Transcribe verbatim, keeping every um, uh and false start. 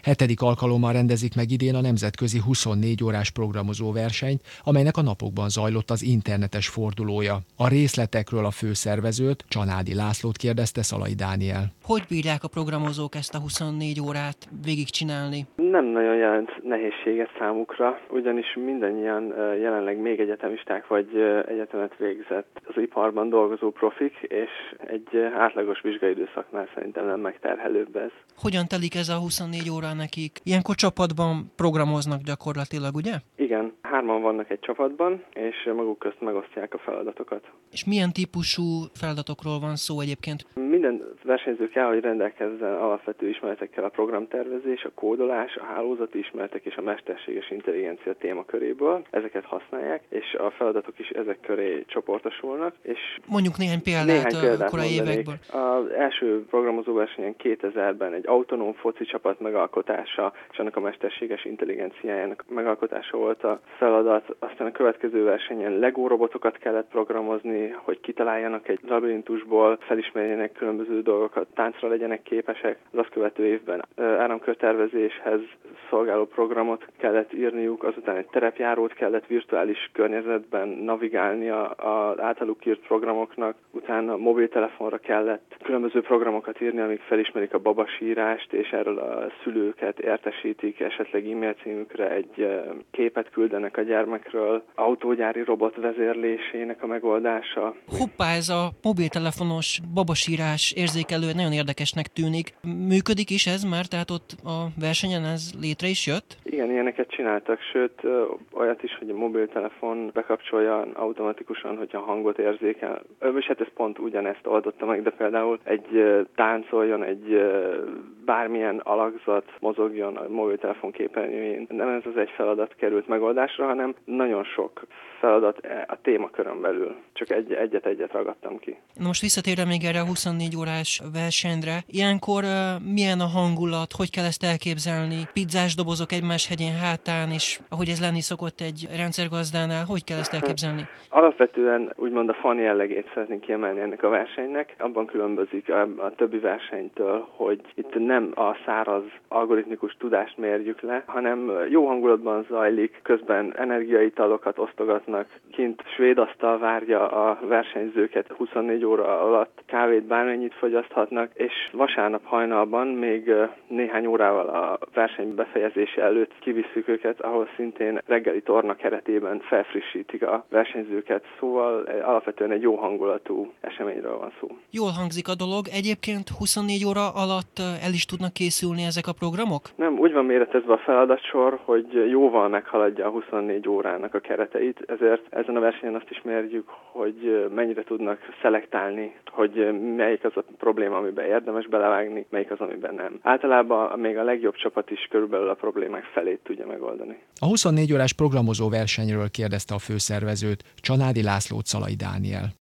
Hetedik alkalommal rendezik meg idén a nemzetközi huszonnégy órás programozó versenyt, amelynek a napokban zajlott az internetes fordulója. A részletekről a főszervezőt, Csanádi Lászlót kérdezte Szalai Dániel. Hogy bírják a programozók ezt a huszonnégy órát végigcsinálni? Nem nagyon jelent nehézséget számukra, ugyanis mindannyian jelenleg még egyetemisták vagy egyetemet végzett az iparban dolgozó profik, és egy átlagos vizsgaidőszaknál szerintem nem megterhelőbb ez. Hogyan telik ez a huszonnégy óra nekik? Ilyenkor csapatban programoznak gyakorlatilag, ugye? Igen, hárman vannak egy csapatban, és maguk közt megosztják a feladatokat. És milyen típusú feladatokról van szó egyébként? Minden versenyző kell, hogy rendelkezzen alapvető ismeretekkel a programtervezés, a kódolás, a hálózati ismeretek és a mesterséges intelligencia témaköréből. Ezeket használják, és a feladatok is ezek köré csoportosulnak. És mondjuk néhány példát, néhány példát a korai évekből. Az első programozóversenyen kétezerben egy autonóm foci csapat megalkotása, és annak a mesterséges intelligenciájának megalkotása volt a feladat. Aztán a következő versenyen Lego robotokat kellett programozni, hogy kitaláljanak egy labirintusból, felismerjenek különböző dolgokat, táncra legyenek képesek. Az azt követő évben áramkörtervezéshez szolgáló programot kellett írniuk, azután egy terepjárót kellett virtuális környezetben navigálnia az általuk írt programoknak, utána mobiltelefonra kellett különböző programokat írni, amik felismerik a babasírást, és erről a szülőket értesítik, esetleg e-mail címükre egy képet küldenek a gyermekről, autógyári robot vezérlésének a megoldása. Hoppá, ez a mobiltelefonos babasírás érzékelő nagyon érdekesnek tűnik. Működik is ez már, tehát ott a versenyen ez létre is jött? Igen, ilyeneket csináltak, sőt olyat is, hogy a mobiltelefon bekapcsolja automatikusan, hogyha hangot érzékel. És hát ez pont ugyanezt oldotta meg, de például egy táncoljon, egy bármilyen alakzat mozogjon a mobiltelefon képernyőjén. Nem ez az egy feladat került megoldásra, hanem nagyon sok feladat a témakörön belül. Csak egy, egyet-egyet ragadtam ki. Na most visszatérve még erre a huszonnégy órás versenyre. Ilyenkor uh, milyen a hangulat, hogy kell ezt elképzelni? Pizzás dobozok egymás hegyén hátán, és ahogy ez lenni szokott egy rendszergazdánál, hogy kell ezt elképzelni? Alapvetően úgymond a fun jellegét szeretnénk kiemelni ennek a versenynek. Abban különbözik a, a többi versenytől, hogy itt nem a száraz algoritmikus tudást mérjük le, hanem jó hangulatban zajlik, közben energiaitalokat osztogatnak, kint svéd asztal várja a versenyzőket huszonnégy óra alatt, kávét bármennyit fogyaszthatnak, és vasárnap hajnalban még néhány órával a verseny befejezése előtt kivisszük őket, ahol szintén reggeli torna keretében felfrissítik a versenyzőket, szóval alapvetően egy jó hangulatú eseményről van szó. Jól hangzik a dolog. Egyébként huszonnégy óra alatt el is tudnak készülni ezek a programok? Nem, úgy van méretezve a feladatsor, hogy jóval meghaladja a huszonnégy órának a kereteit, ezért ezen a versenyen azt is mérjük, hogy mennyire tudnak szelektálni, hogy melyik az a probléma, amiben érdemes belevágni, melyik az, amiben nem. Általában még a legjobb csapat is körülbelül a problémák felét tudja megoldani. A huszonnégy órás programozó versenyről kérdezte a főszervezőt, Csanádi Lászlót Szalai Dániel.